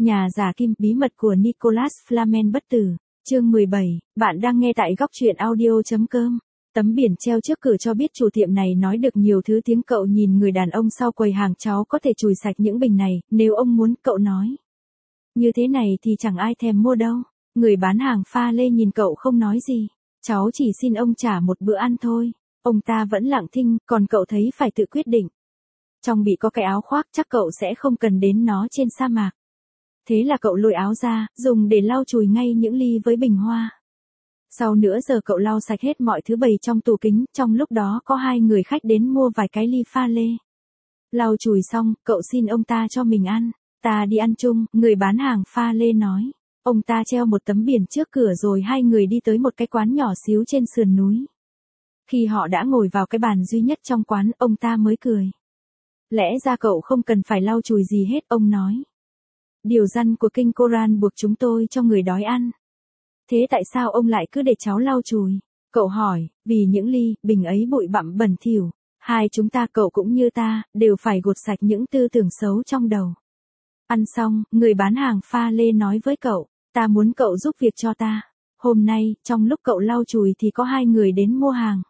Nhà giả kim, bí mật của Nicholas Flamel bất tử. Chương 17, bạn đang nghe tại góc truyện audio.com. Tấm biển treo trước cửa cho biết chủ tiệm này nói được nhiều thứ tiếng. Cậu nhìn người đàn ông sau quầy hàng. Cháu có thể chùi sạch những bình này, nếu ông muốn, cậu nói. Như thế này thì chẳng ai thèm mua đâu. Người bán hàng pha lê nhìn cậu không nói gì. Cháu chỉ xin ông trả một bữa ăn thôi. Ông ta vẫn lặng thinh, còn cậu thấy phải tự quyết định. Trong bị có cái áo khoác, chắc cậu sẽ không cần đến nó trên sa mạc. Thế là cậu lôi áo ra, dùng để lau chùi ngay những ly với bình hoa. Sau nửa giờ cậu lau sạch hết mọi thứ bày trong tủ kính, trong lúc đó có 2 người khách đến mua vài cái ly pha lê. Lau chùi xong, cậu xin ông ta cho mình ăn. Ta đi ăn chung, người bán hàng pha lê nói. Ông ta treo một tấm biển trước cửa rồi 2 người đi tới một cái quán nhỏ xíu trên sườn núi. Khi họ đã ngồi vào cái bàn duy nhất trong quán, ông ta mới cười. Lẽ ra cậu không cần phải lau chùi gì hết, ông nói. Điều răn của kinh Koran buộc chúng tôi cho người đói ăn. Thế tại sao ông lại cứ để cháu lau chùi? Cậu hỏi, vì những ly, bình ấy bụi bặm bẩn thỉu. Hai chúng ta, cậu cũng như ta, đều phải gột sạch những tư tưởng xấu trong đầu. Ăn xong, người bán hàng pha lê nói với cậu, ta muốn cậu giúp việc cho ta. Hôm nay, trong lúc cậu lau chùi thì có 2 người đến mua hàng.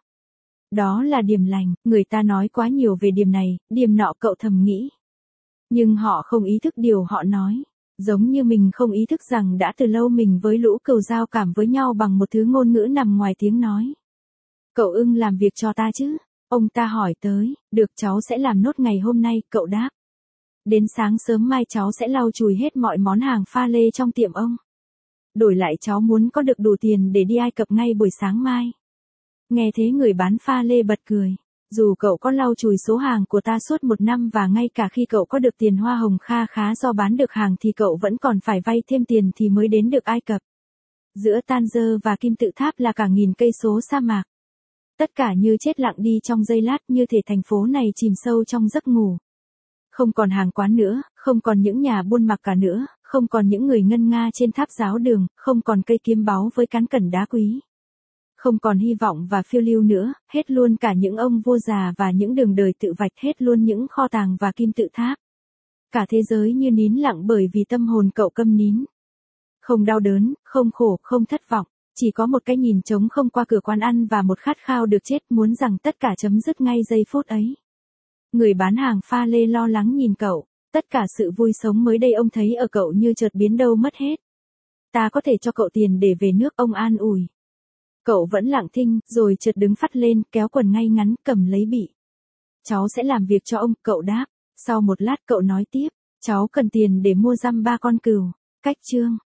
Đó là điểm lành, người ta nói quá nhiều về điểm này, điểm nọ, cậu thầm nghĩ. Nhưng họ không ý thức điều họ nói. Giống như mình không ý thức rằng đã từ lâu mình với lũ cừu giao cảm với nhau bằng một thứ ngôn ngữ nằm ngoài tiếng nói. Cậu ưng làm việc cho ta chứ? Ông ta hỏi tới, được, cháu sẽ làm nốt ngày hôm nay, cậu đáp. Đến sáng sớm mai cháu sẽ lau chùi hết mọi món hàng pha lê trong tiệm ông. Đổi lại cháu muốn có được đủ tiền để đi Ai Cập ngay buổi sáng mai. Nghe thế người bán pha lê bật cười. Dù cậu có lau chùi số hàng của ta suốt 1 năm và ngay cả khi cậu có được tiền hoa hồng kha khá do bán được hàng thì cậu vẫn còn phải vay thêm tiền thì mới đến được Ai Cập. Giữa Tanger và Kim Tự Tháp là cả nghìn cây số sa mạc. Tất cả như chết lặng đi trong giây lát, như thể thành phố này chìm sâu trong giấc ngủ. Không còn hàng quán nữa, không còn những nhà buôn mặc cả nữa, không còn những người ngân nga trên tháp giáo đường, không còn cây kiếm báu với cán cẩn đá quý. Không còn hy vọng và phiêu lưu nữa, hết luôn cả những ông vua già và những đường đời tự vạch, hết luôn những kho tàng và kim tự tháp. Cả thế giới như nín lặng bởi vì tâm hồn cậu câm nín. Không đau đớn, không khổ, không thất vọng, chỉ có một cái nhìn trống không qua cửa quán ăn và một khát khao được chết, muốn rằng tất cả chấm dứt ngay giây phút ấy. Người bán hàng pha lê lo lắng nhìn cậu, tất cả sự vui sống mới đây ông thấy ở cậu như chợt biến đâu mất hết. Ta có thể cho cậu tiền để về nước, ông an ủi. Cậu vẫn lặng thinh, rồi chợt đứng phắt lên, kéo quần ngay ngắn, cầm lấy bị. Cháu sẽ làm việc cho ông, cậu đáp. Sau một lát cậu nói tiếp, cháu cần tiền để mua giăm 3 con cừu. Cách chương.